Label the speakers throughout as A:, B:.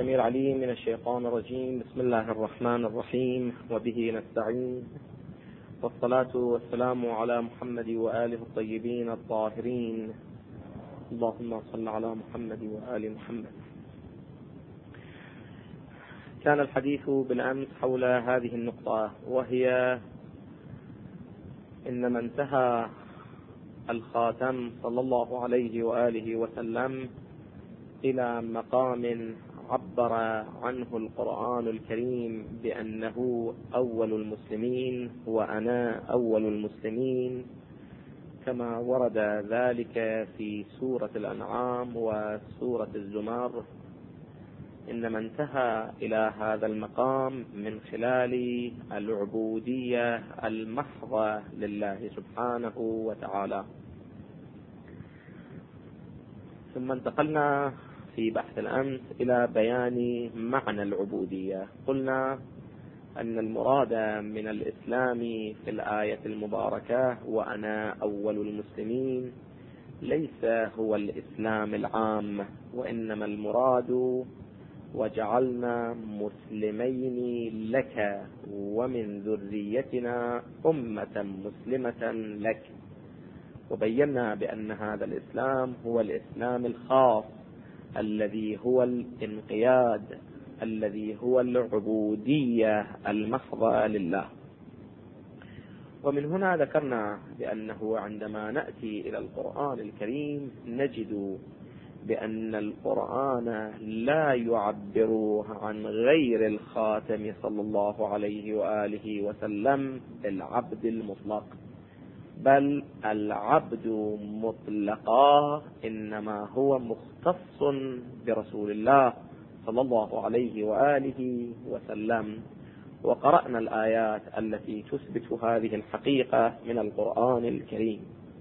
A: السميع العليم من الشيطان الرجيم. بسم الله الرحمن الرحيم، وبه نستعين، والصلاة والسلام على محمد وآله الطيبين الطاهرين. اللهم صل على محمد وآل محمد. كان الحديث بالأمس حول هذه النقطة، وهي إنما انتهى الخاتم صلى الله عليه وآله وسلم إلى مقام عبر عنه القرآن الكريم بأنه أول المسلمين وأنا أول المسلمين، كما ورد ذلك في سورة الأنعام وسورة الزمر. إنما انتهى إلى هذا المقام من خلال العبودية المحضة لله سبحانه وتعالى. ثم انتقلنا في بحث الأمس إلى بيان معنى العبودية. قلنا أن المراد من الإسلام في الآية المباركة وأنا أول المسلمين ليس هو الإسلام العام، وإنما المراد وجعلنا مسلمين لك ومن ذريتنا أمة مسلمة لك. وبينا بأن هذا الإسلام هو الإسلام الخاص الذي هو الانقياد، الذي هو العبودية المحضة لله. ومن هنا ذكرنا بأنه عندما نأتي إلى القرآن الكريم نجد بأن القرآن لا يعبر عن غير الخاتم صلى الله عليه وآله وسلم بالعبد المطلق، بل العبد مطلقا إنما هو مختص برسول الله صلى الله عليه وآله وسلم. وقرأنا الآيات التي تثبت هذه الحقيقة من القرآن الكريم.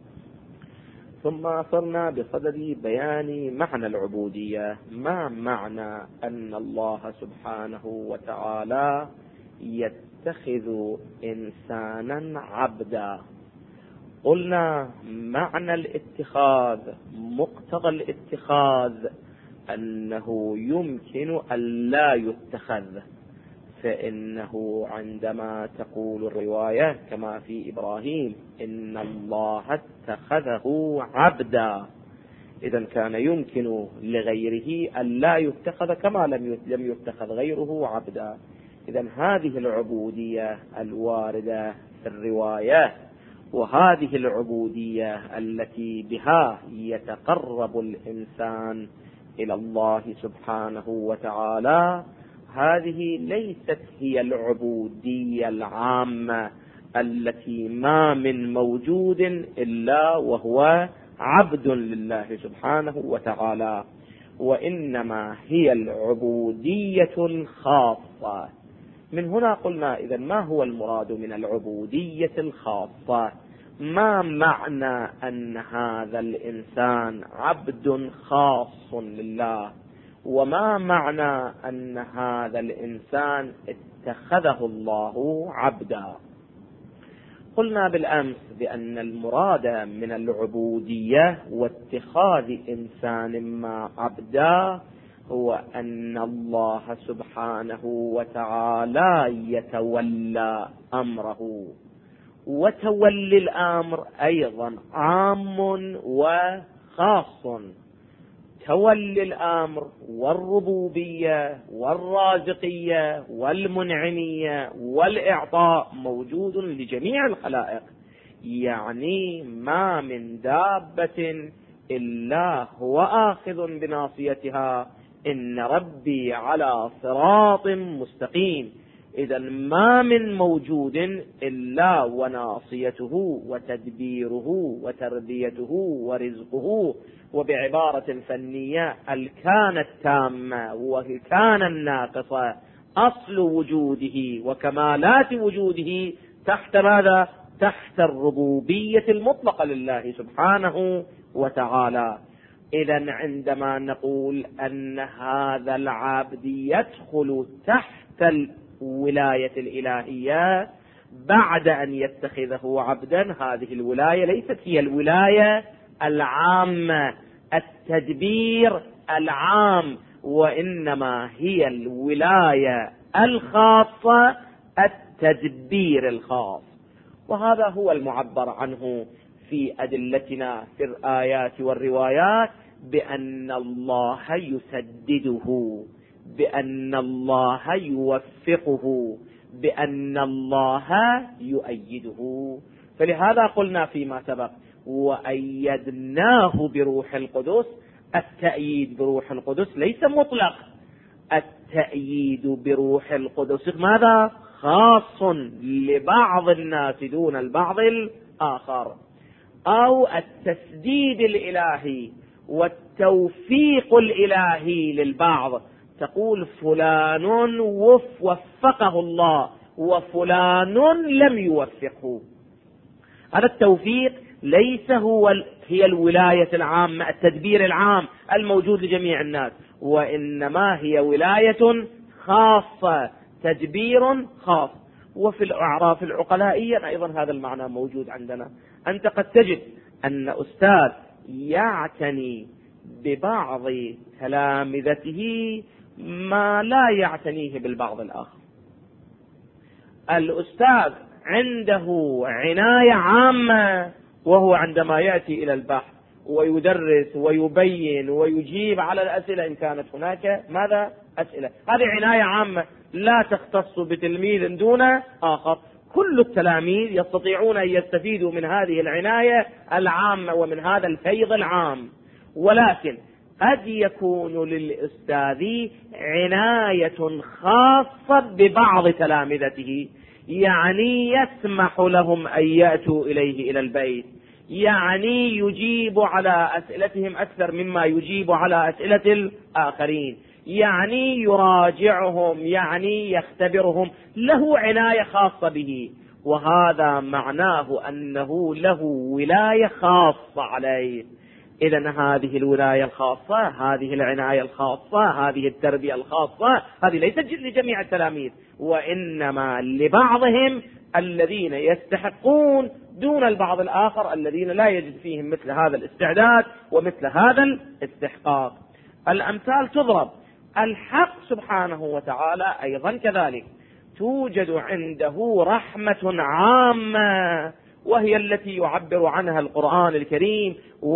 A: ثم صرنا بصدد بيان معنى العبودية. ما معنى أن الله سبحانه وتعالى يتخذ إنسانا عبدا؟ قلنا معنى الاتخاذ، مقتضى الاتخاذ أنه يمكن أن لا يتخذ، فإنه عندما تقول الرواية كما في إبراهيم إن الله اتخذه عبدا، إذا كان يمكن لغيره أن لا يتخذ كما لم يتخذ غيره عبدا. إذا هذه العبودية الواردة في الرواية، وهذه العبودية التي بها يتقرب الإنسان إلى الله سبحانه وتعالى، هذه ليست هي العبودية العامة التي ما من موجود إلا وهو عبد لله سبحانه وتعالى، وإنما هي العبودية الخاصة. من هنا قلنا إذا ما هو المراد من العبودية الخاصة؟ ما معنى أن هذا الإنسان عبد خاص لله؟ وما معنى أن هذا الإنسان اتخذه الله عبدا؟ قلنا بالأمس بأن المراد من العبودية واتخاذ إنسان ما عبدا هو أن الله سبحانه وتعالى يتولى أمره، وتولي الأمر أيضا عام وخاص. تولي الأمر والربوبية والرازقية والمنعمية والإعطاء موجود لجميع الخلائق، يعني ما من دابة إلا هو آخذ بناصيتها، إن ربي على صراط مستقيم. إذا ما من موجود إلا وناصيته وتدبيره وتربيته ورزقه، وبعبارة فنية الكان التامة والكان الناقصة، أصل وجوده وكمالات وجوده تحت ماذا؟ تحت الربوبية المطلقة لله سبحانه وتعالى. إذا عندما نقول أن هذا العبد يدخل تحت الولاية الإلهية بعد أن يتخذه عبدا، هذه الولاية ليست هي الولاية العامة، التدبير العام وإنما هي الولاية الخاصة التدبير الخاص. وهذا هو المعبر عنه في أدلتنا في الآيات والروايات، بأن الله يسدده، بأن الله يوفقه، بأن الله يؤيده. فلهذا قلنا فيما سبق: وأيدناه بروح القدس. التأييد بروح القدس ليس مطلق، التأييد بروح القدس ماذا؟ خاص لبعض الناس دون البعض الآخر. أو التسديد الإلهي والتوفيق الإلهي للبعض، تقول فلان وفقه الله وفلان لم يوفقه. هذا التوفيق ليس هي الولاية العامة، التدبير العام الموجود لجميع الناس، وإنما هي ولاية خاصة، تدبير خاص. وفي الأعراف العقلائية أيضا هذا المعنى موجود عندنا. أنت قد تجد أن أستاذ يعتني ببعض تلامذته ما لا يعتنيه بالبعض الآخر. الأستاذ عنده عناية عامة، وهو عندما يأتي إلى البحث ويدرس ويبين ويجيب على الأسئلة إن كانت هناك ماذا؟ أسئلة، هذه عناية عامة لا تختص بتلميذ دون آخر. كل التلاميذ يستطيعون أن يستفيدوا من هذه العناية العامة ومن هذا الفيض العام، ولكن قد يكون للأستاذ عناية خاصة ببعض تلامذته، يعني يسمح لهم أن يأتوا إليه إلى البيت، يعني يجيب على أسئلتهم أكثر مما يجيب على أسئلة الآخرين، يعني يراجعهم، يعني يختبرهم، له عناية خاصة به، وهذا معناه أنه له ولاية خاصة عليه. إذن هذه الولاية الخاصة، هذه العناية الخاصة، هذه التربية الخاصة، هذه ليست لجميع التلاميذ، وإنما لبعضهم الذين يستحقون دون البعض الآخر الذين لا يجد فيهم مثل هذا الاستعداد ومثل هذا الاستحقاق. الأمثال تضرب. الحق سبحانه وتعالى أيضا كذلك توجد عنده رحمة عامة، وهي التي يعبر عنها القرآن الكريم: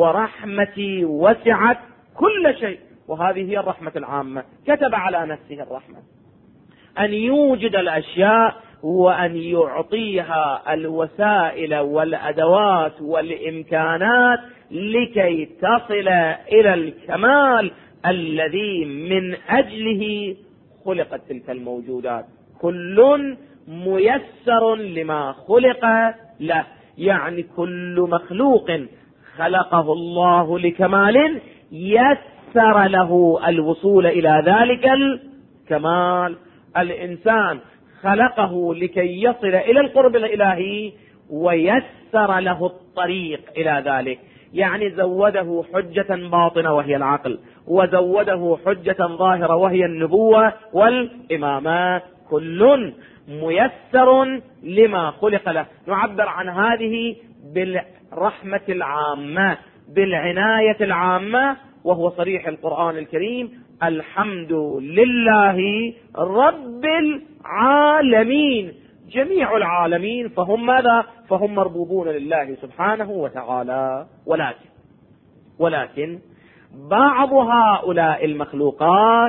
A: ورحمتي وسعت كل شيء. وهذه هي الرحمة العامة، كتب على نفسه الرحمة أن يوجد الأشياء وأن يعطيها الوسائل والأدوات والإمكانات لكي تصل إلى الكمال الذي من أجله خلقت تلك الموجودات. كل ميسر لما خلق له، يعني كل مخلوق خلقه الله لكمال يسر له الوصول إلى ذلك الكمال. الإنسان خلقه لكي يصل إلى القرب الإلهي ويسر له الطريق إلى ذلك، يعني زوده حجة باطنة وهي العقل، وزوده حجة ظاهرة وهي النبوة والإمامة. كل ميسر لما خلق له. نعبر عن هذه بالرحمة العامة، بالعناية العامة، وهو صريح القرآن الكريم: الحمد لله رب العالمين. جميع العالمين فهم ماذا؟ فهم مربوبون لله سبحانه وتعالى. ولكن بعض هؤلاء المخلوقات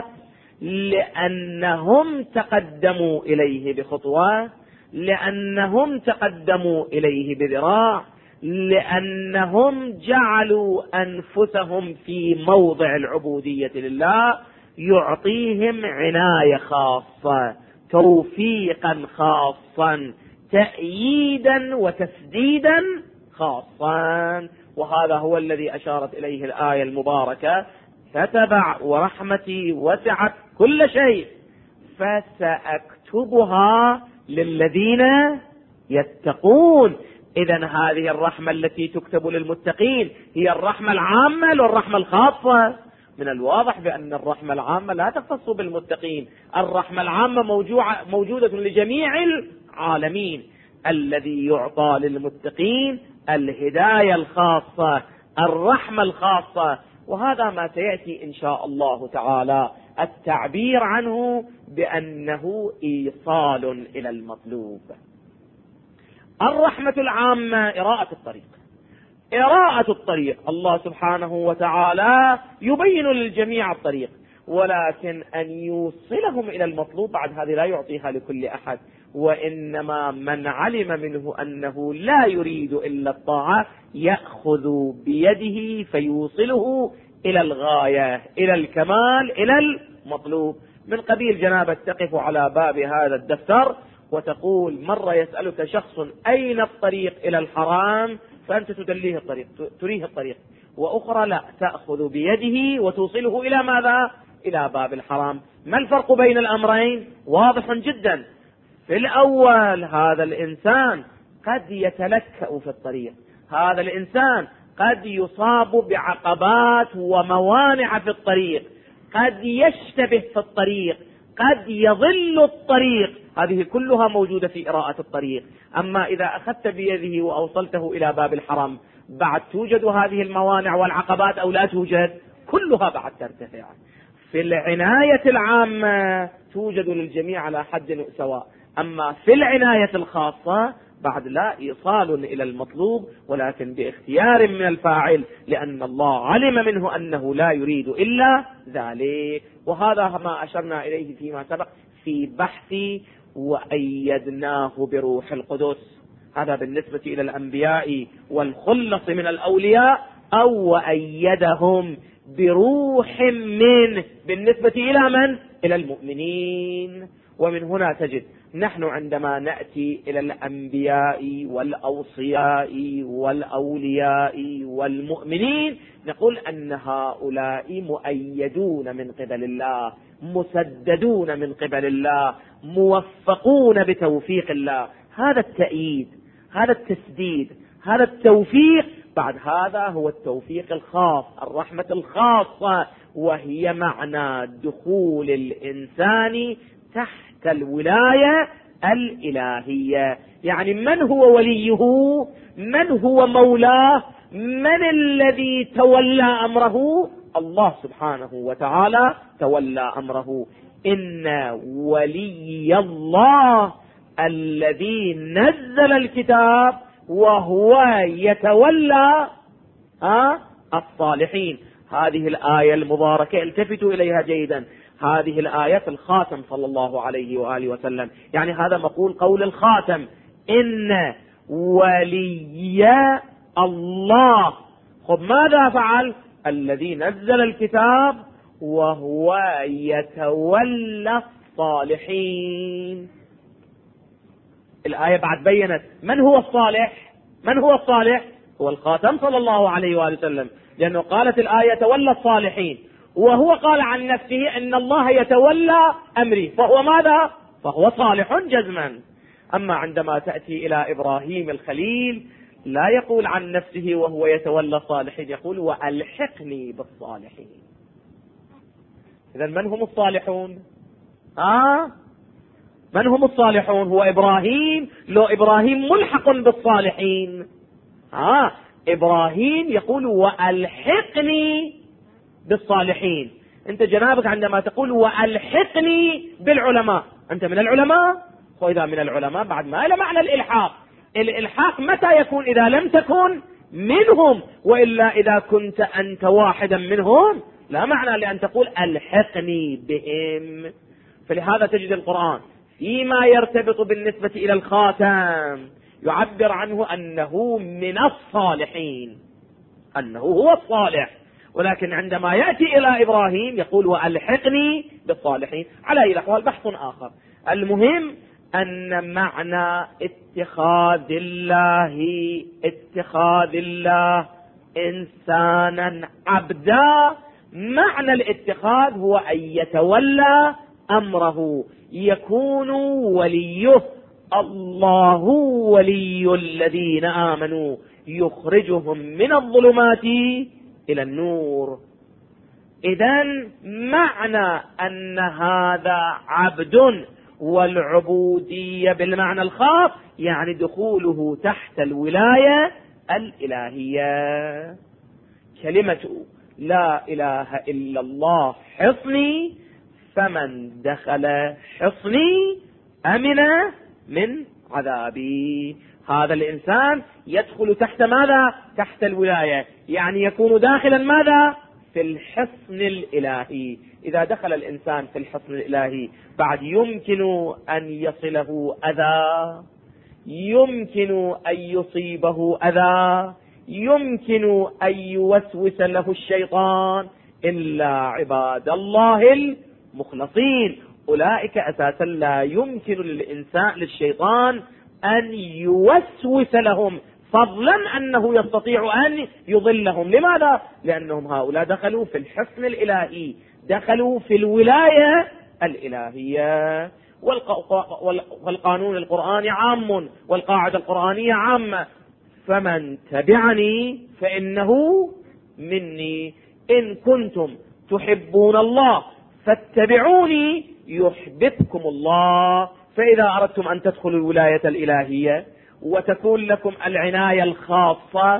A: لأنهم تقدموا إليه بخطوة، لأنهم تقدموا إليه بذراع، لأنهم جعلوا أنفسهم في موضع العبودية لله، يعطيهم عناية خاصة، توفيقا خاصا، تأييدا وتسديدا خاصا. وهذا هو الذي أشارت إليه الآية المباركة: فتبع ورحمتي وسعت كل شيء فسأكتبها للذين يتقون. إذن هذه الرحمة التي تكتب للمتقين هي الرحمة العامة والرحمة الخاصة. من الواضح بأن الرحمة العامة لا تختص بالمتقين، الرحمة العامة موجودة لجميع العالمين. الذي يعطى للمتقين الهداية الخاصة، الرحمة الخاصة، وهذا ما سيأتي إن شاء الله تعالى التعبير عنه بأنه إيصال إلى المطلوب. الرحمة العامة إراءة الطريق. إراءة الطريق، الله سبحانه وتعالى يبين للجميع الطريق، ولكن أن يوصلهم إلى المطلوب بعد هذه لا يعطيها لكل أحد، وإنما من علم منه أنه لا يريد إلا الطاعة يأخذ بيده فيوصله إلى الغاية، إلى الكمال، إلى المطلوب. من قبيل جنابك تقف على باب هذا الدفتر وتقول مرة يسألك شخص أين الطريق إلى الحرام، فأنت تدليه الطريق، تريه الطريق، وأخرى لا، تأخذ بيده وتوصله إلى ماذا؟ إلى باب الحرام. ما الفرق بين الأمرين؟ واضح جدا. في الأول هذا الإنسان قد يتلكأ في الطريق، هذا الإنسان قد يصاب بعقبات وموانع في الطريق، قد يشتبه في الطريق، قد يضل الطريق، هذه كلها موجودة في إراءة الطريق. أما إذا أخذت بيده وأوصلته إلى باب الحرم، بعد توجد هذه الموانع والعقبات أو لا توجد؟ كلها بعد ترتفع. في العناية العامة توجد للجميع على حد سواء، أما في العناية الخاصة بعد لا، إيصال إلى المطلوب ولكن باختيار من الفاعل، لأن الله علم منه أنه لا يريد إلا ذلك. وهذا ما أشرنا إليه فيما سبق في بحث وأيدناه بروح القدس. هذا بالنسبة إلى الأنبياء والخلص من الأولياء، أو وأيدهم بروح منه بالنسبة إلى من؟ إلى المؤمنين. ومن هنا تجد نحن عندما نأتي إلى الأنبياء والأوصياء والأولياء والمؤمنين نقول أن هؤلاء مؤيدون من قبل الله، مسددون من قبل الله، موفقون بتوفيق الله. هذا التأييد، هذا التسديد، هذا التوفيق، بعد هذا هو التوفيق الخاص، الرحمة الخاصة، وهي معنى دخول الإنسان تحت الولاية الإلهية. يعني من هو وليه؟ من هو مولاه؟ من الذي تولى أمره؟ الله سبحانه وتعالى تولى أمره. إن ولي الله الذي نزل الكتاب وهو يتولى الصالحين. هذه الآية المباركة التفتوا إليها جيدا، هذه الآية في الخاتم صلى الله عليه وآله وسلم، يعني هذا مقول قول الخاتم، إن ولي الله. خب ماذا فعل؟ الذي نزل الكتاب وهو يتولى الصالحين. الآية بعد بينت من هو الصالح. من هو الصالح؟ هو الخاتم صلى الله عليه وآله وسلم، لأنه قالت الآية تولى الصالحين، وهو قال عن نفسه إن الله يتولى أمري، فهو ماذا؟ فهو صالح جزما. أما عندما تأتي إلى إبراهيم الخليل لا يقول عن نفسه وهو يتولى الصالحين، يقول وألحقني بالصالحين. إذن من هم الصالحون؟ من هم الصالحون؟ هو إبراهيم، لو إبراهيم ملحق بالصالحين. إبراهيم يقول وألحقني بالصالحين. أنت جنابك عندما تقول وألحقني بالعلماء، أنت من العلماء، وإذا من العلماء بعد ما إلى معنى الإلحاق. الإلحاق متى يكون؟ إذا لم تكن منهم، وإلا إذا كنت أنت واحدا منهم لا معنى لأن تقول ألحقني بهم. فلهذا تجد القرآن فيما يرتبط بالنسبة إلى الخاتم يعبر عنه أنه من الصالحين، أنه هو الصالح، ولكن عندما يأتي إلى إبراهيم يقول وألحقني بالصالحين. على أي الأحوال بحث آخر. المهم أن معنى اتخاذ الله إنسانا عبدا، معنى الاتخاذ هو أن يتولى أمره، يكون وليه. الله ولي الذين آمنوا يخرجهم من الظلمات إلى النور. إذن معنى أن هذا عبد، والعبودية بالمعنى الخاص يعني دخوله تحت الولاية الإلهية. كلمة لا إله إلا الله حصني، فمن دخل حصني أمن من عذابي. هذا الإنسان يدخل تحت ماذا؟ تحت الولاية، يعني يكون داخلا ماذا؟ في الحصن الإلهي. إذا دخل الإنسان في الحصن الإلهي بعد يمكن أن يصله أذى، يمكن أن يصيبه أذى، يمكن أن يوسوس له الشيطان، إلا عباد الله المخلصين. أولئك أساسا لا يمكن للشيطان أن يوسوس لهم، فضلا أنه يستطيع أن يضلهم. لماذا؟ لأنهم هؤلاء دخلوا في الحصن الإلهي، دخلوا في الولاية الإلهية. والقانون القرآني عام، والقاعدة القرآنية عامة. فمن تبعني فإنه مني، إن كنتم تحبون الله فاتبعوني يحببكم الله. فإذا أردتم أن تدخلوا الولاية الإلهية وتكون لكم العناية الخاصة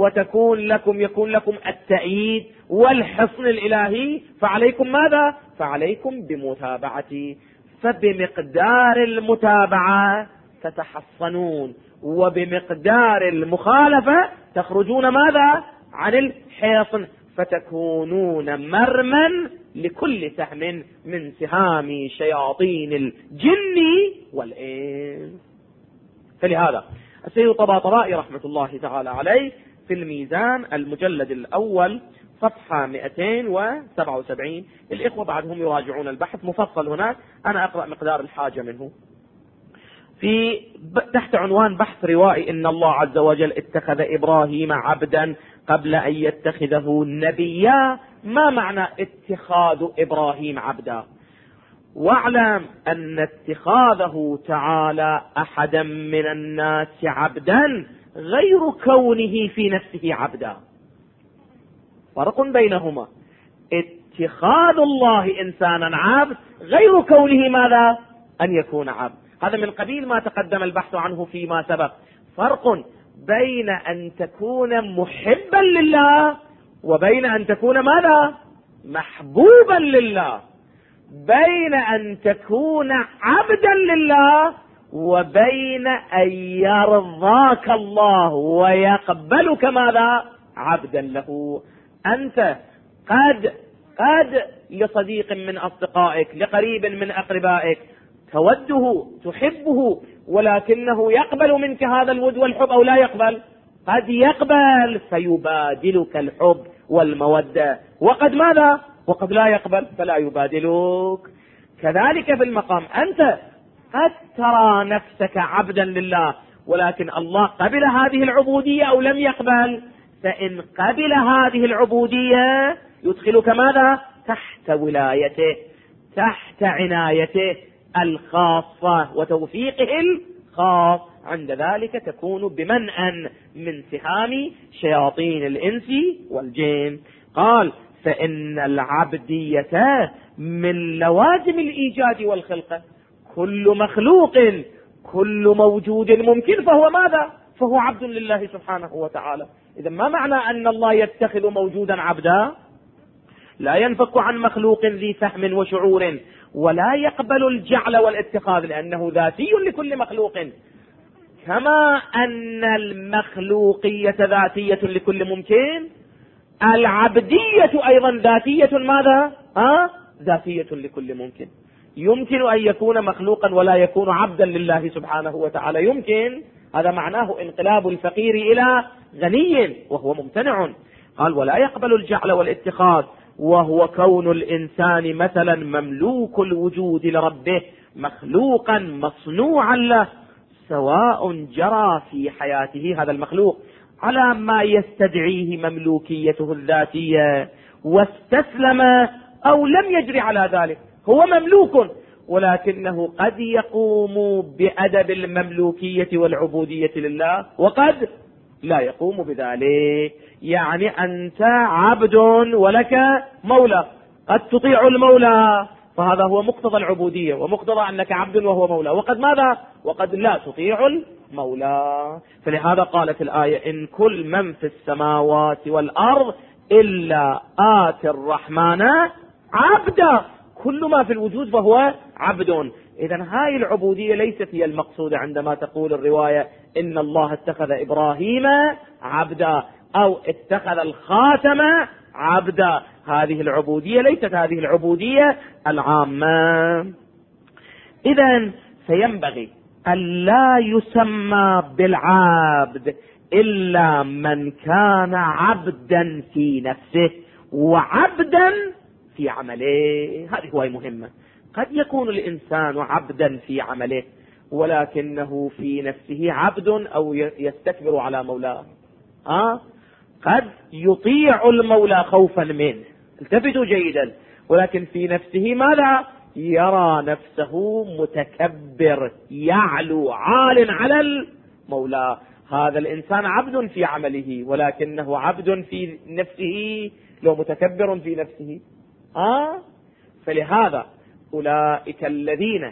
A: يكون لكم التأييد والحصن الإلهي، فعليكم ماذا؟ فعليكم بمتابعتي. فبمقدار المتابعة تتحصنون، وبمقدار المخالفة تخرجون ماذا؟ عن الحصن، فتكونون مرما لكل سهم من سهام شياطين الجن والإنس. فلهذا السيد الطباطبائي رحمة الله تعالى عليه في الميزان المجلد الأول صفحة 277، الإخوة بعدهم يراجعون البحث مفصل هناك، أنا أقرأ مقدار الحاجة منه. في تحت عنوان بحث روائي: إن الله عز وجل اتخذ إبراهيم عبدا قبل أن يتخذه نبيا. ما معنى اتخاذ إبراهيم عبدا؟ واعلم أن اتخاذه تعالى أحدا من الناس عبدا غير كونه في نفسه عبدا. فرق بينهما. اتخاذ الله إنسانا عبد غير كونه ماذا؟ أن يكون عبد. هذا من قبيل ما تقدم البحث عنه فيما سبق. فرق بين أن تكون محبا لله وبين أن تكون ماذا؟ محبوبا لله. بين أن تكون عبدا لله وبين أن يرضاك الله ويقبلك ماذا؟ عبدا له. أنت قد لصديق من أصدقائك، لقريب من أقربائك، توده تحبه، ولكنه يقبل منك هذا الود والحب أو لا يقبل؟ قد يقبل فيبادلك الحب والمودة، وقد ماذا؟ وقد لا يقبل فلا يبادلك. كذلك في المقام، أنت قد ترى نفسك عبدا لله، ولكن الله قبل هذه العبودية أو لم يقبل. فإن قبل هذه العبودية يدخلك ماذا؟ تحت ولايته، تحت عنايته الخاصة وتوفيقه الخاص. عند ذلك تكون بمنأ من سهام شياطين الإنس والجن. قال: فإن العبدية من لوازم الإيجاد والخلقة. كل مخلوق، كل موجود ممكن فهو ماذا؟ فهو عبد لله سبحانه وتعالى. إذا ما معنى أن الله يتخذ موجودا عبدا؟ لا ينفك عن مخلوق ذي فهم وشعور، ولا يقبل الجعل والاتخاذ لأنه ذاتي لكل مخلوق، كما أن المخلوقية ذاتية لكل ممكن. العبدية أيضا ذاتية ماذا؟ ذاتية لكل ممكن. يمكن أن يكون مخلوقا ولا يكون عبدا لله سبحانه وتعالى، يمكن. هذا معناه انقلاب الفقير إلى غني وهو ممتنع. قال: ولا يقبل الجعل والاتخاذ، وهو كون الإنسان مثلا مملوك الوجود لربه، مخلوقا مصنوعا له، سواء جرى في حياته هذا المخلوق على ما يستدعيه مملوكيته الذاتية واستسلم أو لم يجري على ذلك. هو مملوك، ولكنه قد يقوم بأدب المملوكية والعبودية لله، وقد لا يقوم بذلك. يعني أنت عبد ولك مولى، قد تطيع المولى، فهذا هو مقتضى العبودية ومقتضى أنك عبد وهو مولى، وقد ماذا؟ وقد لا تطيع المولى. فلهذا قالت الآية: إن كل من في السماوات والأرض إلا آتي الرحمن عبدا. كل ما في الوجود فهو عبد. إذن هاي العبودية ليست هي المقصودة عندما تقول الرواية إن الله اتخذ إبراهيم عبدا أو اتخذ الخاتم عبدا. هذه العبودية ليست هذه العبودية العامة. إذن فينبغي أن لا يسمى بالعبد إلا من كان عبدا في نفسه وعبدا في عمله. هذه هو مهمة. قد يكون الإنسان عبدا في عمله ولكنه في نفسه عبد أو يستكبر على مولاه. قد يطيع المولى خوفا منه، التفتوا جيدا، ولكن في نفسه ماذا؟ يرى نفسه متكبر يعلو عال على المولى. هذا الإنسان عبد في عمله ولكنه عبد في نفسه، لو متكبر في نفسه. فلهذا أولئك الذين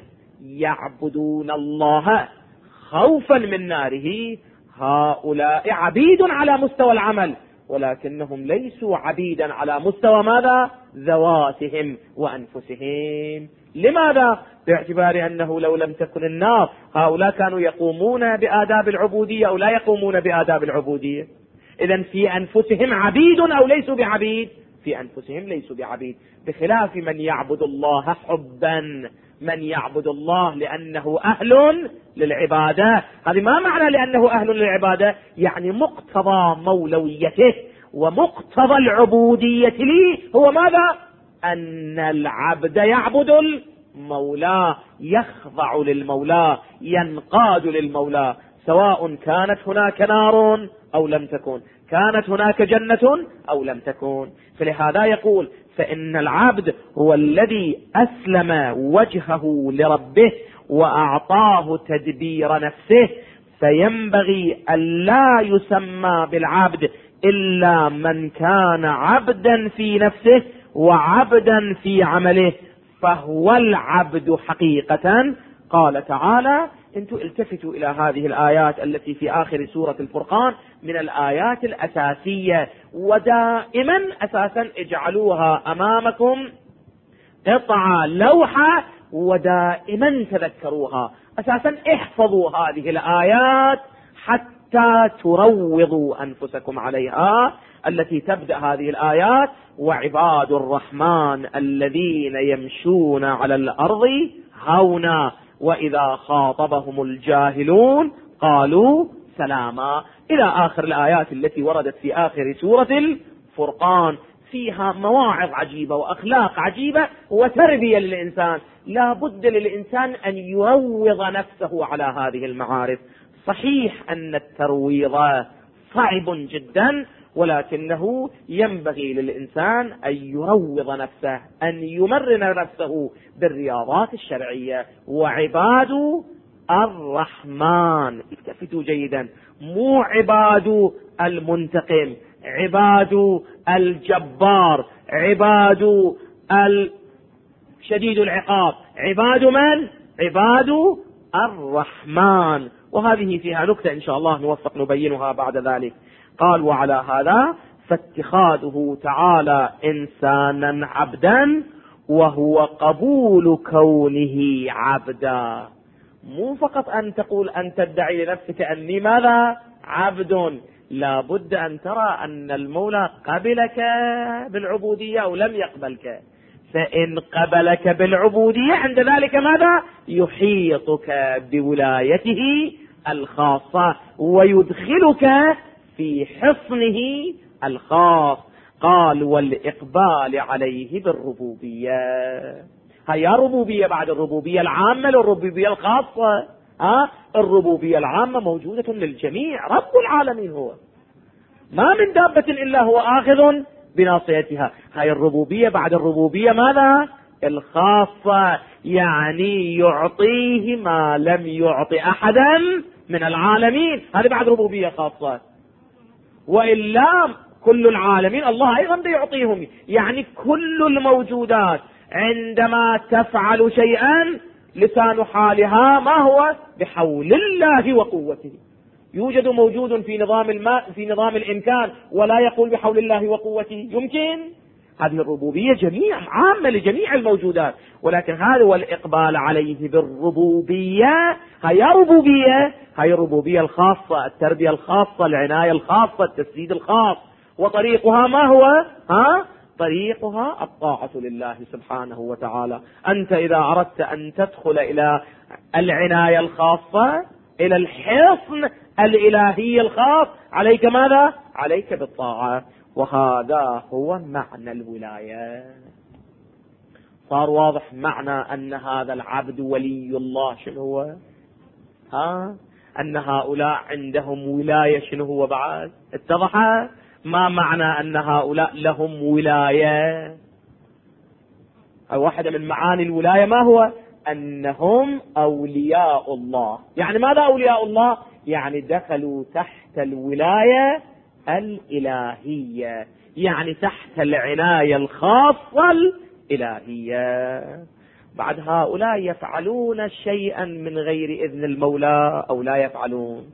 A: يعبدون الله خوفا من ناره هؤلاء عبيد على مستوى العمل ولكنهم ليسوا عبيدا على مستوى ماذا؟ ذواتهم وأنفسهم. لماذا؟ باعتبار أنه لو لم تكن النار هؤلاء كانوا يقومون بآداب العبودية أو لا يقومون بآداب العبودية. إذن في أنفسهم عبيد أو ليسوا بعبيد؟ في أنفسهم ليسوا بعبيد، بخلاف من يعبد الله حبا، من يعبد الله لأنه أهل للعبادة. هذه ما معنى لأنه أهل للعبادة؟ يعني مقتضى مولويته ومقتضى العبودية لي هو ماذا؟ أن العبد يعبد المولى، يخضع للمولى، ينقاد للمولى، سواء كانت هناك نار أو لم تكن، كانت هناك جنة أو لم تكن. فلهذا يقول فإن العبد هو الذي أسلم وجهه لربه وأعطاه تدبير نفسه، فينبغي أن لا يسمى بالعبد إلا من كان عبدا في نفسه وعبدا في عمله، فهو العبد حقيقة. قال تعالى انتم التفتوا إلى هذه الآيات التي في آخر سورة الفرقان من الآيات الأساسية، ودائما أساسا اجعلوها أمامكم قطعة لوحة ودائما تذكروها. أساسا احفظوا هذه الآيات حتى تروضوا أنفسكم عليها، التي تبدأ هذه الآيات وعباد الرحمن الذين يمشون على الأرض هونا وإذا خاطبهم الجاهلون قالوا سلاما، إلى آخر الآيات التي وردت في آخر سورة الفرقان. فيها مواعظ عجيبة وأخلاق عجيبة وتربية للإنسان. لا بد للإنسان أن يروض نفسه على هذه المعارف. صحيح أن الترويض صعب جدا، ولكنه ينبغي للإنسان أن يروض نفسه، أن يمرن نفسه بالرياضات الشرعية. وعباد الرحمن، التفتوا جيدا، مو عباد المنتقم، عباد الجبار، عباد شديد العقاب، عباد من؟ عباد الرحمن. وهذه فيها نكتة إن شاء الله نوفق نبينها بعد ذلك. قال وعلى هذا فاتخاذه تعالى إنسانا عبدا وهو قبول كونه عبدا. مو فقط أن تقول أن تدعي لنفسك أني ماذا؟ عبد. لا بد أن ترى أن المولى قبلك بالعبودية أو لم يقبلك. فإن قبلك بالعبودية عند ذلك ماذا؟ يحيطك بولايته الخاصة ويدخلك في حصنه الخاص. قال والإقبال عليه بالربوبية. هي ربوبية بعد الربوبية العامة للربوبية الخاصة. الربوبية العامة موجودة للجميع، رب العالمين هو، ما من دابة إلا هو آخذ بناصيتها. هاي الربوبية بعد الربوبية ماذا؟ الخاصة، يعني يعطيه ما لم يعطي أحدا من العالمين. هذه بعد ربوبية خاصة. وإلا كل العالمين الله أيضا يعطيهم. يعني كل الموجودات عندما تفعل شيئا لسان حالها ما هو؟ بحول الله وقوته. يوجد موجود في نظام الماء في نظام الإمكان ولا يقول بحول الله وقوته؟ يمكن؟ هذه الربوبية جميع عامة لجميع الموجودات، ولكن هذا هو الإقبال عليه بالربوبية. هي ربوبية، هي الربوبية الخاصة، التربية الخاصة، العناية الخاصة، التسديد الخاص. وطريقها ما هو؟ طريقها الطاعة لله سبحانه وتعالى. أنت إذا أردت أن تدخل إلى العناية الخاصة، إلى الحصن الإلهي الخاص، عليك ماذا؟ عليك بالطاعة. وهذا هو معنى الولاية. صار واضح معنى أن هذا العبد ولي الله شنو هو؟ أن هؤلاء عندهم ولاية شنو هو بعد؟ اتضح ما معنى أن هؤلاء لهم ولاية؟ واحدة من معاني الولاية ما هو؟ أنهم أولياء الله. يعني ماذا أولياء الله؟ يعني دخلوا تحت الولاية الإلهية، يعني تحت العناية الخاصة الإلهية. بعد هؤلاء يفعلون شيئا من غير إذن المولى أو لا يفعلون؟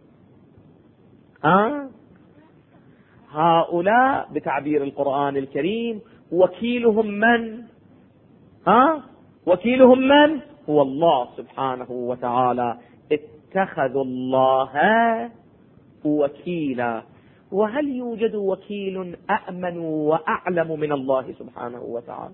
A: هؤلاء بتعبير القرآن الكريم وكيلهم من؟ وكيلهم من؟ هو الله سبحانه وتعالى. اتخذوا الله وكيلا. وهل يوجد وكيل أأمن وأعلم من الله سبحانه وتعالى؟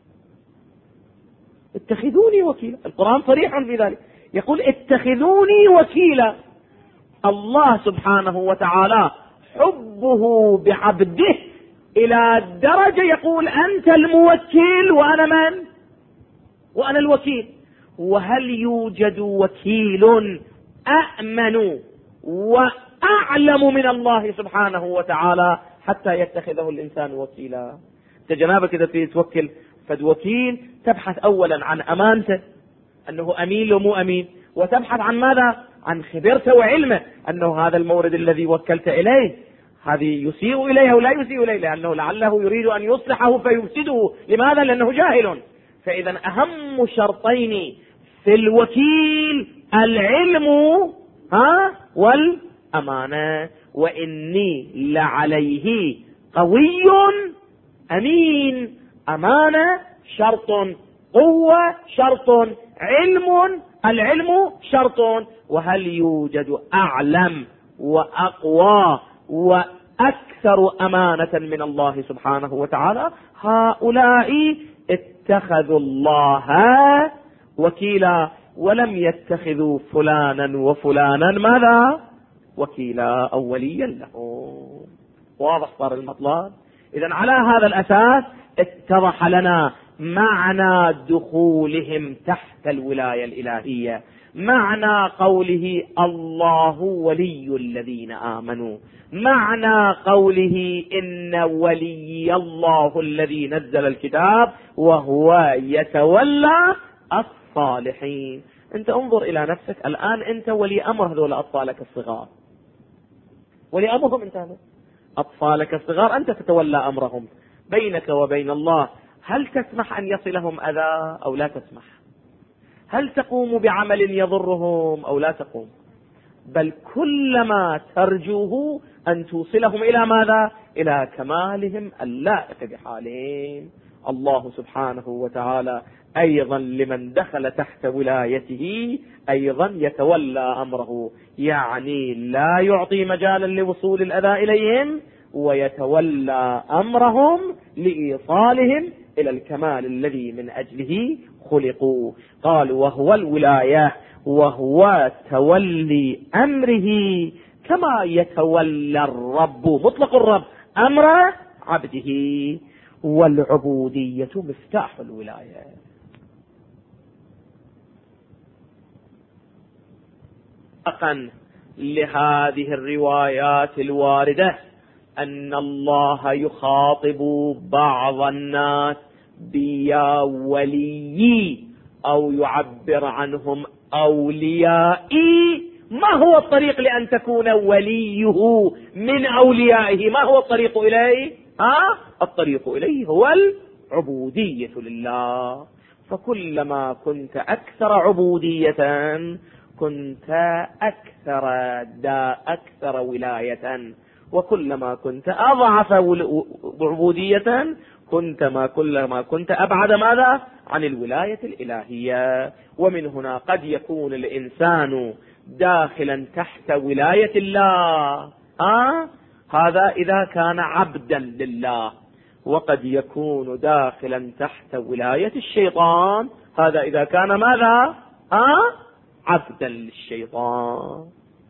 A: اتخذوني وكيلا، القرآن صريح في ذلك، يقول اتخذوني وكيلا. الله سبحانه وتعالى حبه بعبده إلى درجة يقول أنت الموكل وأنا من؟ وأنا الوكيل. وهل يوجد وكيل أأمن وأعلم من الله سبحانه وتعالى حتى يتخذه الإنسان وكيلا؟ جنابك إذا تتوكل فد وكيل تبحث أولا عن أمانته، أنه أمين لو مو أمين، وتبحث عن ماذا؟ عن خبرته وعلمه، أنه هذا المورد الذي وكلت إليه هذه يسيء إليه ولا يسيء إليه، لأنه لعله يريد أن يصلحه فيفسده. لماذا؟ لأنه جاهل. فإذا أهم شرطين في الوكيل العلم والأمانة. وإني لعليه قوي أمين. أمانة شرط، قوة شرط، العلم شرط. وهل يوجد أعلم وأقوى وأكثر أمانة من الله سبحانه وتعالى؟ هؤلاء اتخذوا الله وكيلا ولم يتخذوا فلانا وفلانا ماذا؟ وكيلا أو وليا له. واضح صار المطلب؟ إذن على هذا الأساس اتضح لنا معنى دخولهم تحت الولاية الإلهية، معنى قوله الله ولي الذين آمنوا، معنى قوله إن ولي الله الذي نزل الكتاب وهو يتولى الصالحين. أنت انظر إلى نفسك الآن، أنت ولي أمر هذول أطفالك الصغار، ولي أمرهم أنت، هذا أطفالك الصغار أنت تتولى أمرهم. بينك وبين الله هل تسمح أن يصلهم أذى أو لا تسمح؟ هل تقوم بعمل يضرهم أو لا تقوم؟ بل كلما ترجوه أن توصلهم إلى ماذا؟ إلى كمالهم اللائق بحالهم. الله سبحانه وتعالى أيضا لمن دخل تحت ولايته أيضا يتولى أمره، يعني لا يعطي مجالا لوصول الأذى إليهم، ويتولى أمرهم لإيصالهم إلى الكمال الذي من أجله خلقوا. قال وهو الولاية وهو تولي أمره كما يتولى الرب مطلق الرب أمر عبده، والعبودية مفتاح الولاية. لهذه الروايات الواردة أن الله يخاطب بعض الناس بيا ولي أو يعبر عنهم أوليائي. ما هو الطريق لأن تكون وليه من أوليائه؟ ما هو الطريق إليه؟ الطريق إليه هو العبودية لله. فكلما كنت أكثر عبودية كنت أكثر ولاية، وكلما كنت أضعف عبودية كنت ما كنت أبعد ماذا عن الولاية الإلهية. ومن هنا قد يكون الإنسان داخلا تحت ولاية الله، هذا إذا كان عبدا لله، وقد يكون داخلا تحت ولاية الشيطان، هذا إذا كان ماذا عبدا للشيطان.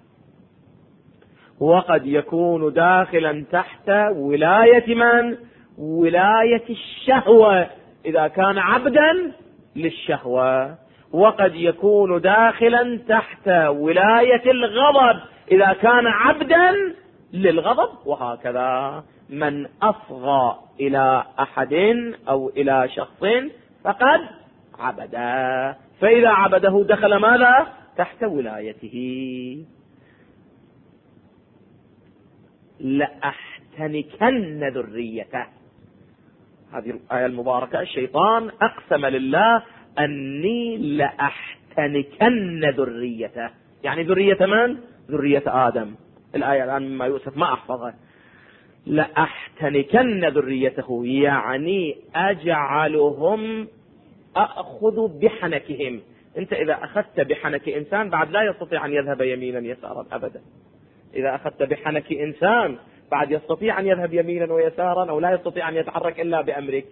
A: وقد يكون داخلا تحت ولاية من؟ ولاية الشهوة إذا كان عبدا للشهوة. وقد يكون داخلا تحت ولاية الغضب إذا كان عبدا للغضب. وهكذا من أصغى إلى أحد أو إلى شخص فقد عبده، فإذا عبده دخل ماذا؟ تحت ولايته. لأحتنكن ذريته، هذه الآية المباركة، الشيطان أقسم لله أني لأحتنكن ذريته، يعني ذرية من؟ ذرية آدم. الآية الآن مما يؤسف ما أحفظها. لأحتنكن ذريته يعني أجعلهم، أخذ بحنكهم. أنت إذا أخذت بحنك إنسان بعد لا يستطيع أن يذهب يمينا يسارا أبدا. إذا أخذت بحنك إنسان بعد يستطيع أن يذهب يمينا ويسارا أو لا يستطيع أن يتحرك إلا بأمرك.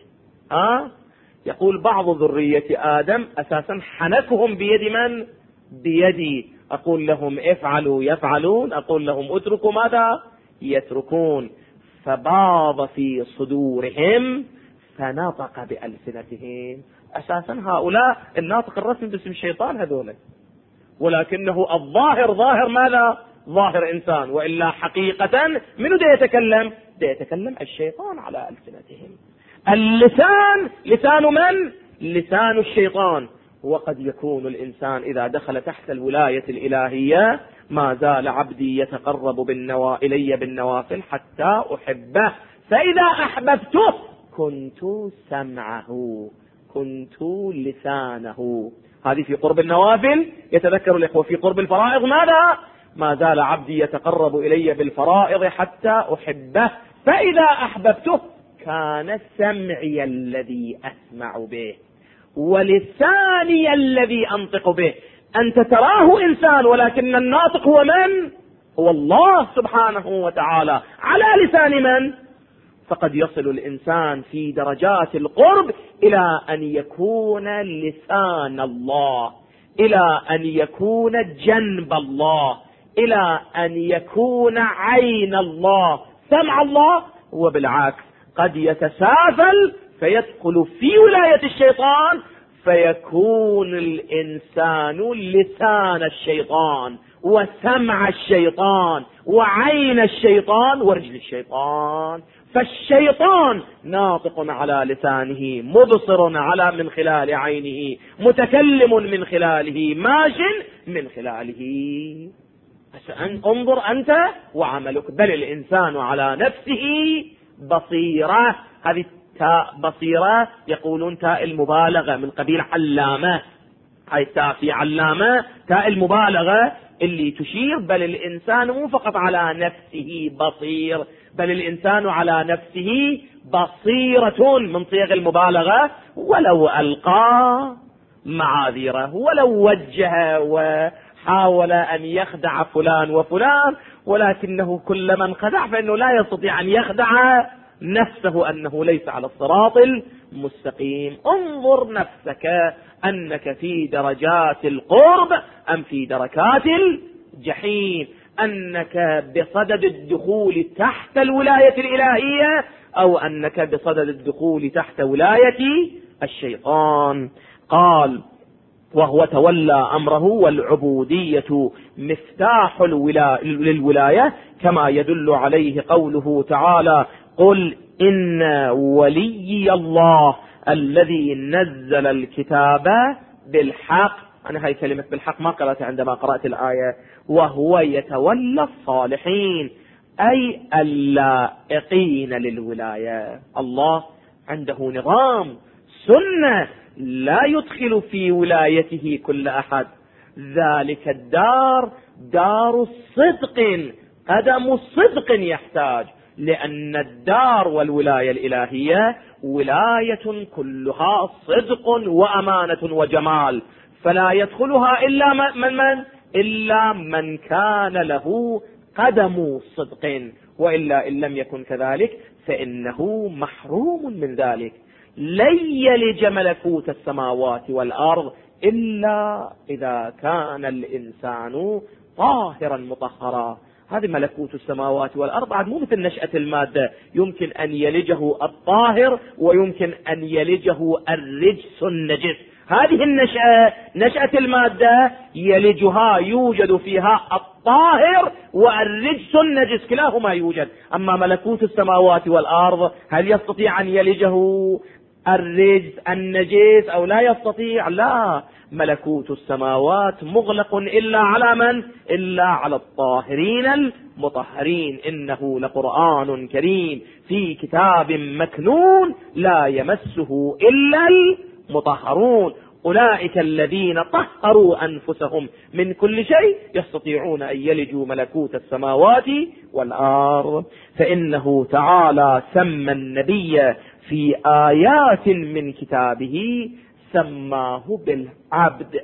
A: يقول بعض ذرية آدم أساسا حنكهم بيد من؟ بيدي. أقول لهم افعلوا يفعلون، أقول لهم اتركوا ماذا؟ يتركون. فباض في صدورهم فنطق بألسنتهم. أساسا هؤلاء الناطق الرسمي باسم الشيطان هذولا، ولكنه الظاهر ظاهر ماذا؟ ظاهر إنسان، وإلا حقيقة منو دا يتكلم؟ دا يتكلم الشيطان على ألسنتهم. اللسان لسان من؟ لسان الشيطان. وقد يكون الإنسان إذا دخل تحت الولاية الإلهية ما زال عبدي يتقرب إلي بالنوافل حتى أحبه، فإذا أحببته كنت سمعه كنت لسانه. هذه في قرب النوافل. يتذكر الإخوة في قرب الفرائض ماذا؟ ما زال عبدي يتقرب إلي بالفرائض حتى أحبه، فإذا أحببته كان سمعي الذي أسمع به ولساني الذي أنطق به. أنت تراه إنسان ولكن الناطق هو من؟ هو الله سبحانه وتعالى. على لسان من؟ فقد يصل الإنسان في درجات القرب إلى أن يكون لسان الله، إلى أن يكون جنب الله، إلى أن يكون عين الله، سمع الله. وبالعكس قد يتسافل فيدخل في ولاية الشيطان فيكون الإنسان لسان الشيطان وسمع الشيطان وعين الشيطان ورجل الشيطان. فالشيطان ناطق على لسانه، مبصر على من خلال عينه، متكلم من خلاله، ماش من خلاله. انظر أنت وعملك. بل الإنسان على نفسه بصيرة. هذه تاء بصيرة يقولون تاء المبالغة من قبيل علامة. هاي التاء في علامة تاء المبالغة اللي تشير بل الإنسان مو فقط على نفسه بصير، بل الإنسان على نفسه بصيرة من صيغ المبالغة. ولو ألقى معاذيره، ولو وجه وحاول أن يخدع فلان وفلان، ولكنه كلما انخدع فإنه لا يستطيع أن يخدع نفسه أنه ليس على الصراط المستقيم. انظر نفسك أنك في درجات القرب أم في دركات الجحيم، أنك بصدد الدخول تحت الولاية الإلهية أو أنك بصدد الدخول تحت ولاية الشيطان. قال وهو تولى أمره، والعبودية مفتاح للولاية كما يدل عليه قوله تعالى قل إن ولي الله الذي نزل الكتاب بالحق. أنا هاي كلمة بالحق ما قرأتها عندما قرأت الآية. وهو يتولى الصالحين أي اللائقين للولاية. الله عنده نظام سنة لا يدخل في ولايته كل أحد. ذلك الدار دار الصدق، قدم الصدق يحتاج لأن الدار والولاية الإلهية ولاية كلها صدق وأمانة وجمال، فلا يدخلها إلا من كان له قدم صدق، وإلا إن لم يكن كذلك فإنه محروم من ذلك. لن يلج ملكوت السماوات والأرض إلا إذا كان الإنسان طاهرا مطهرا. هذه ملكوت السماوات والأرض بعد مو مثل نشأة المادة، يمكن أن يلجه الطاهر ويمكن أن يلجه الرجس النجس. هذه نشأة المادة يلجها، يوجد فيها الطاهر والرجس النجس، كلاهما يوجد. أما ملكوت السماوات والأرض هل يستطيع أن يلجه الرجس النجس أو لا يستطيع؟ لا، ملكوت السماوات مغلق إلا على من؟ إلا على الطاهرين المطهرين. إنه لقرآن كريم في كتاب مكنون لا يمسه إلا المطهرون، أولئك الذين طهروا أنفسهم من كل شيء يستطيعون أن يلجوا ملكوت السماوات والأرض. فإنه تعالى سمى النبي في آيات من كتابه سماه بالعبد،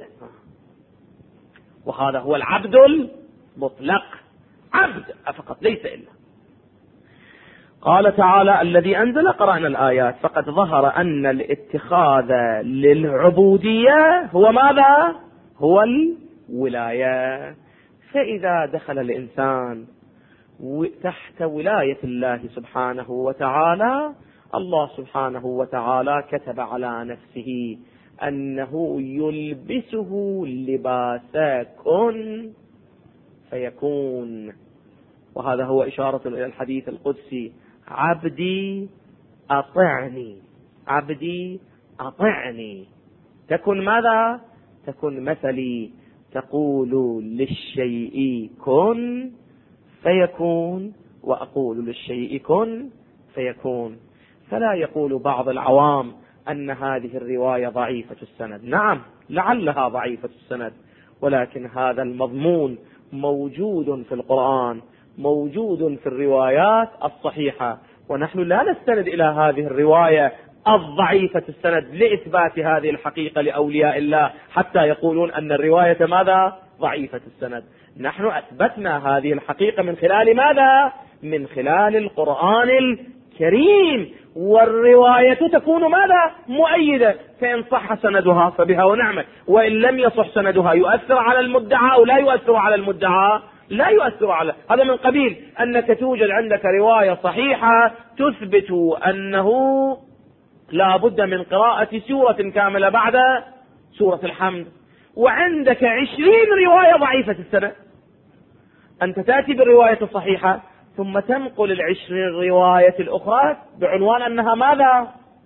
A: وهذا هو العبد المطلق، عبد فقط ليس إلا. قال تعالى الذي أنزل، قرأنا الآيات، فقد ظهر أن الاتخاذ للعبودية هو ماذا؟ هو الولاية. فإذا دخل الإنسان تحت ولاية الله سبحانه وتعالى، الله سبحانه وتعالى كتب على نفسه أنه يلبسه لباس كن فيكون، وهذا هو إشارة إلى الحديث القدسي: عبدي أطعني، عبدي أطعني، تكن ماذا؟ تكن مثلي، تقول للشيء كن فيكون وأقول للشيء كن فيكون. فلا يقول بعض العوام أن هذه الرواية ضعيفة السند. نعم، لعلها ضعيفة السند، ولكن هذا المضمون موجود في القرآن، موجود في الروايات الصحيحة، ونحن لا نستند إلى هذه الرواية الضعيفة السند لإثبات هذه الحقيقة لأولياء الله حتى يقولون أن الرواية ماذا؟ ضعيفة السند. نحن أثبتنا هذه الحقيقة من خلال ماذا؟ من خلال القرآن الكريم، والرواية تكون ماذا؟ مؤيدة، فإن صح سندها فبها ونعمة، وإن لم يصح سندها يؤثر على المدعى أو لا يؤثر على المدعى؟ لا يؤثر على هذا. من قبيل أنك توجد عندك رواية صحيحة تثبت أنه لا بد من قراءة سورة كاملة بعد سورة الحمد، وعندك 20 رواية ضعيفة السند. أنت تأتي بالرواية الصحيحة ثم تنقل 20 رواية الأخرى بعنوان أنها ماذا؟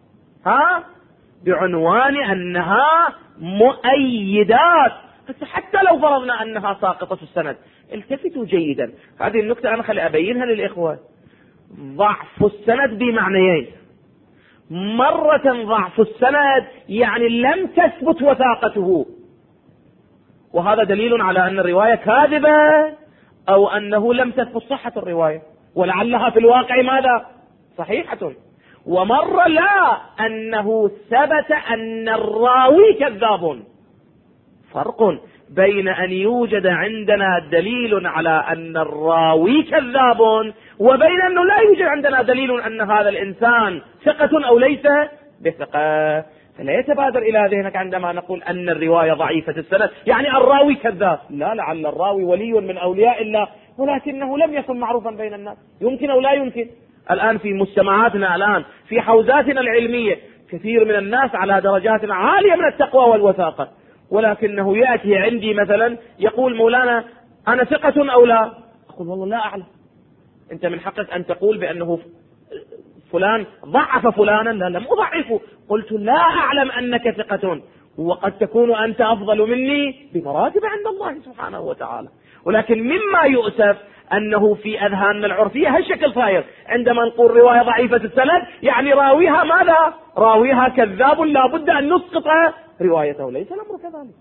A: بعنوان أنها مؤيدات. حتى لو فرضنا أنها ساقطة السند، التفتوا جيدا، هذه النكتة أنا خلي أبينها للإخوة. ضعف السند بمعنيين: مرة ضعف السند يعني لم تثبت وثاقته، وهذا دليل على أن الرواية كاذبة أو أنه لم تثبت صحة الرواية، ولعلها في الواقع ماذا؟ صحيحة. ومرة لا، أنه ثبت أن الراوي كذاب. فرق بين أن يوجد عندنا دليل على أن الراوي كذاب وبين أنه لا يوجد عندنا دليل أن هذا الإنسان ثقة أو ليس بثقة. فلا يتبادر إلى ذهنك عندما نقول أن الرواية ضعيفة السند يعني الراوي كذاب. لا، لعل الراوي ولي من أولياء الله ولكنه لم يكن معروفا بين الناس. يمكن أو لا يمكن. الآن في مجتمعاتنا، الآن في حوزاتنا العلمية، كثير من الناس على درجات عالية من التقوى والوثاقة، ولكنه يأتي عندي مثلا يقول: مولانا أنا ثقة أو لا؟ أقول: والله لا أعلم. أنت من حقك أن تقول بأنه فلان ضعف فلانا. لا، لم أضعفه، قلت لا أعلم أنك ثقة، وقد تكون أنت أفضل مني بمراتب عند الله سبحانه وتعالى. ولكن مما يؤسف أنه في أذهاننا العرفية هالشكل صاير، عندما نقول رواية ضعيفة السند يعني راويها ماذا؟ راويها كذاب، لا بد أن نسقط روايته. ليس الأمر كذلك.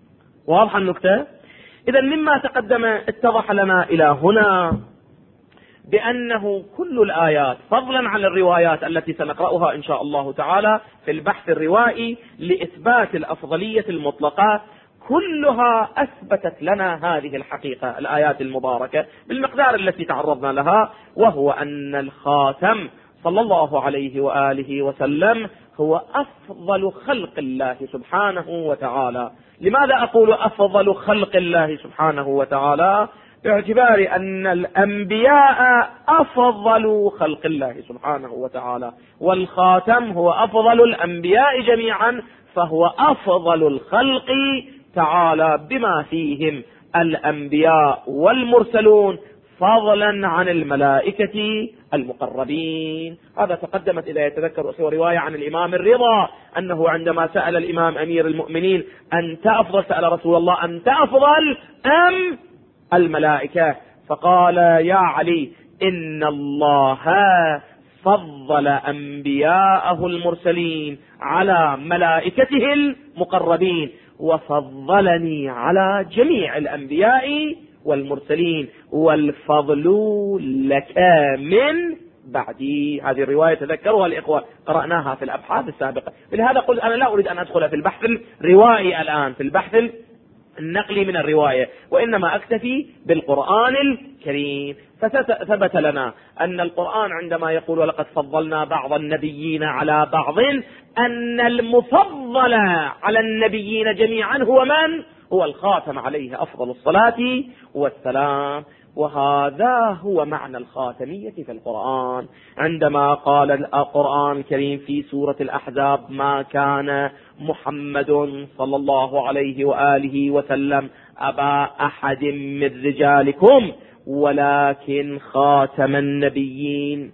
A: واضح النكتة؟ إذا مما تقدم اتضح لنا إلى هنا بأنه كل الآيات فضلا عن الروايات التي سنقرأها إن شاء الله تعالى في البحث الروائي لإثبات الأفضلية المطلقة، كلها أثبتت لنا هذه الحقيقة الآيات المباركة بالمقدار التي تعرضنا لها، وهو أن الخاتم صلى الله عليه وآله وسلم هو أفضل خلق الله سبحانه وتعالى. لماذا أقول أفضل خلق الله سبحانه وتعالى؟ باعتبار أن الأنبياء أفضل خلق الله سبحانه وتعالى، والخاتم هو أفضل الأنبياء جميعا، فهو أفضل الخلق تعالى بما فيهم الأنبياء والمرسلون فضلا عن الملائكة المقربين. هذا تقدمت إذا يتذكر أخوة رواية عن الإمام الرضا أنه عندما سأل الإمام أمير المؤمنين أنت أفضل، سأل رسول الله أنت أفضل أم الملائكة؟ فقال يا علي إن الله فضل أنبياءه المرسلين على ملائكته المقربين وفضلني على جميع الأنبياء والمرسلين والفضل لك من بعدي. هذه الرواية تذكرها الإخوة، قرأناها في الأبحاث السابقة. لهذا قلت أنا لا أريد أن أدخل في البحث الروائي الآن، في البحث النقلي من الرواية، وإنما أكتفي بالقرآن الكريم. فثبت لنا أن القرآن عندما يقول ولقد فضلنا بعض النبيين على بعض، أن المفضل على النبيين جميعا هو من؟ هو الخاتم عليه أفضل الصلاة والسلام. وهذا هو معنى الخاتمية في القرآن. عندما قال القرآن الكريم في سورة الأحزاب ما كان محمد صلى الله عليه وآله وسلم أبا أحد من رجالكم ولكن خاتم النبيين،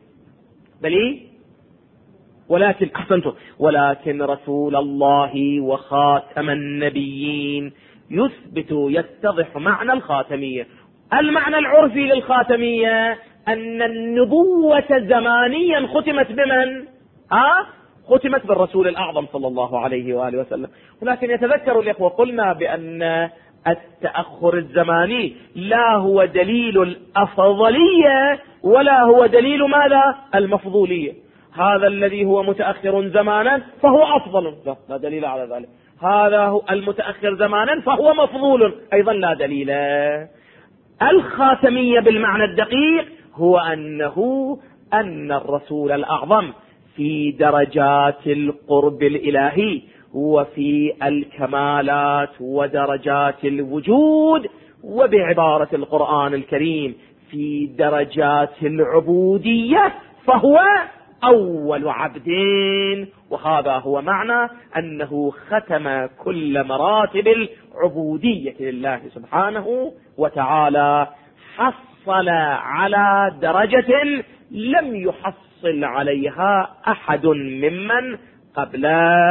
A: ولكن أحسنتم، ولكن رسول الله وخاتم النبيين، يتضح معنى الخاتمية. المعنى العرفي للخاتمية أن النبوة زمانيا ختمت بمن؟ ختمت بالرسول الأعظم صلى الله عليه وآله وسلم. ولكن يتذكر الإخوة قلنا بأن التأخر الزماني لا هو دليل الأفضلية ولا هو دليل ماذا؟ المفضولية. هذا الذي هو متأخر زمانا فهو أفضل، لا دليل على ذلك. هذا هو المتأخر زمانا فهو مفضول، أيضا لا دليل. الخاتمية بالمعنى الدقيق هو أن الرسول الأعظم في درجات القرب الإلهي وفي الكمالات ودرجات الوجود، وبعبارة القرآن الكريم في درجات العبودية فهو أول عبدين. وهذا هو معنى أنه ختم كل مراتب العبودية لله سبحانه وتعالى، حصل على درجة لم يحصل عليها أحد ممن قبل،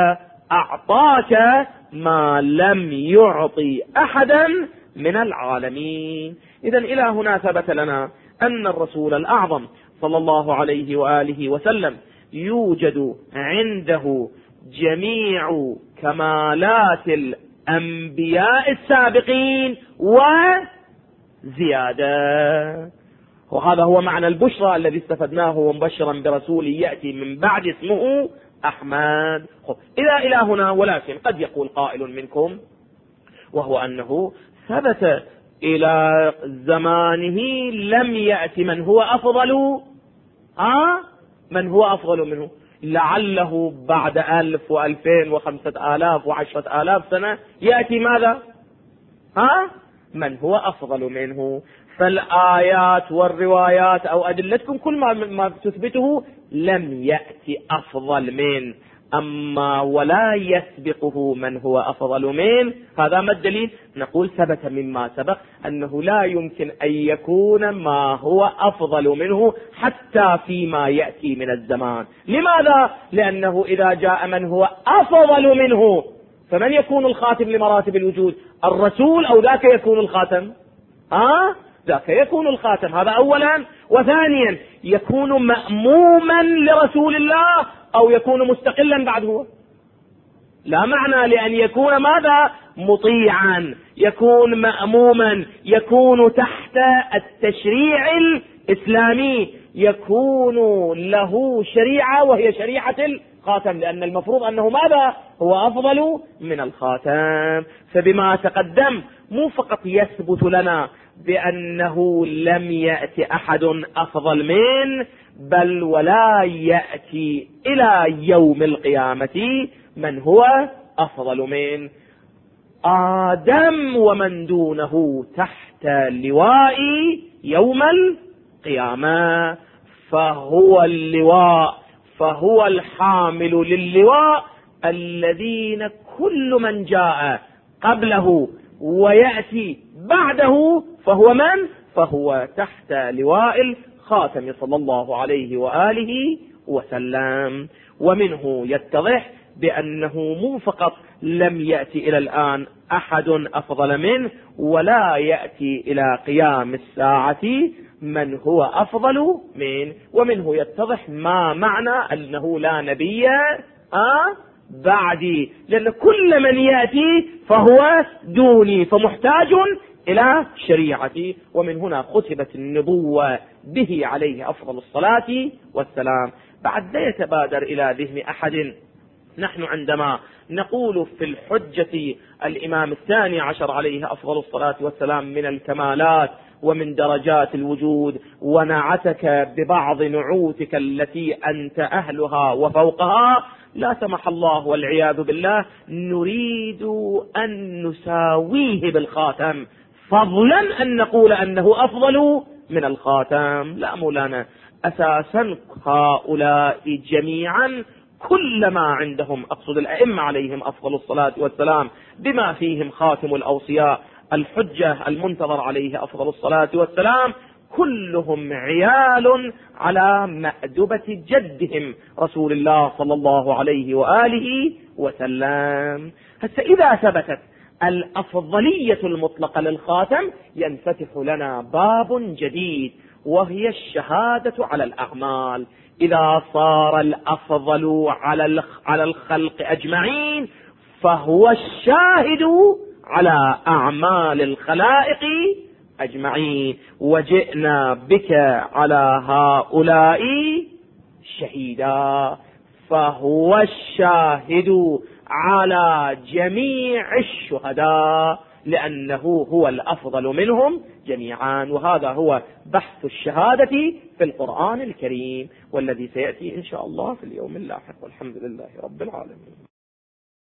A: أعطاك ما لم يعطي أحدا من العالمين. إذن إلى هنا ثبت لنا أن الرسول الأعظم صلى الله عليه وآله وسلم يوجد عنده جميع كمالات الأنبياء السابقين وزيادة. وهذا هو معنى البشرى الذي استفدناه، ومبشرا برسول يأتي من بعد اسمه أحمد. إلى هنا. ولكن قد يقول قائل منكم وهو أنه ثبت إلى زمانه لم يأتي من هو أفضل من هو أفضل منه، لعله بعد 1000 و2000 و5000 و10,000 سنة يأتي ماذا؟ من هو أفضل منه. فالآيات والروايات أو أدلتكم كل ما تثبته لم يأتي أفضل منه، أما ولا يسبقه من هو أفضل منه. هذا ما الدليل؟ نقول ثبت مما سبق أنه لا يمكن أن يكون ما هو أفضل منه حتى فيما يأتي من الزمان. لماذا؟ لأنه إذا جاء من هو أفضل منه فمن يكون الخاتم لمراتب الوجود؟ الرسول أو ذاك يكون الخاتم؟ ذاك يكون الخاتم. هذا أولا. وثانيا يكون مأموما لرسول الله أو يكون مستقلا بعد هو؟ لا معنى لأن يكون ماذا؟ مطيعا، يكون مأموما، يكون تحت التشريع إسلامي يكون له شريعة وهي شريعة الخاتم، لأن المفروض أنه ماذا؟ هو أفضل من الخاتم. فبما تقدم مو فقط يثبت لنا بأنه لم يأتي أحد أفضل منه، بل ولا يأتي إلى يوم القيامة من هو أفضل منه. آدم ومن دونه تحت لواء يوم القيامة، فهو اللواء، فهو الحامل للواء الذين كل من جاء قبله ويأتي بعده فهو من؟ فهو تحت لواء الخاتم صلى الله عليه وآله وسلم. ومنه يتضح بأنه مو فقط لم يأتي إلى الآن أحد أفضل منه، ولا يأتي إلى قيام الساعة من هو أفضل منه. ومنه يتضح ما معنى أنه لا نبي بعدي، لأن كل من يأتي فهو دوني فمحتاج إلى شريعتي. ومن هنا ختمت النبوة به عليه أفضل الصلاة والسلام. بعد لا يتبادر إلى ذهن أحد نحن عندما نقول في الحجة الإمام الثاني عشر عليه أفضل الصلاة والسلام من الكمالات ومن درجات الوجود، ونعتك ببعض نعوتك التي أنت أهلها وفوقها، لا سمح الله والعياذ بالله نريد أن نساويه بالخاتم، فضلا أن نقول أنه أفضل من الخاتم. لا مولانا، أساسا هؤلاء جميعا كل ما عندهم، أقصد الأئمة عليهم أفضل الصلاة والسلام بما فيهم خاتم الأوصياء الحجة المنتظر عليه أفضل الصلاة والسلام، كلهم عيال على مأدبة جدهم رسول الله صلى الله عليه وآله وسلم. هسه إذا ثبتت الأفضلية المطلقة للخاتم ينفتح لنا باب جديد، وهي الشهادة على الأعمال. إذا صار الأفضل على الخلق أجمعين فهو الشاهد على أعمال الخلائق أجمعين، وجئنا بك على هؤلاء شهيدا، فهو الشاهد على جميع الشهداء لأنه هو الأفضل منهم جميعا. وهذا هو بحث الشهادة في القرآن الكريم، والذي سيأتي إن شاء الله في اليوم اللاحق، والحمد لله رب العالمين.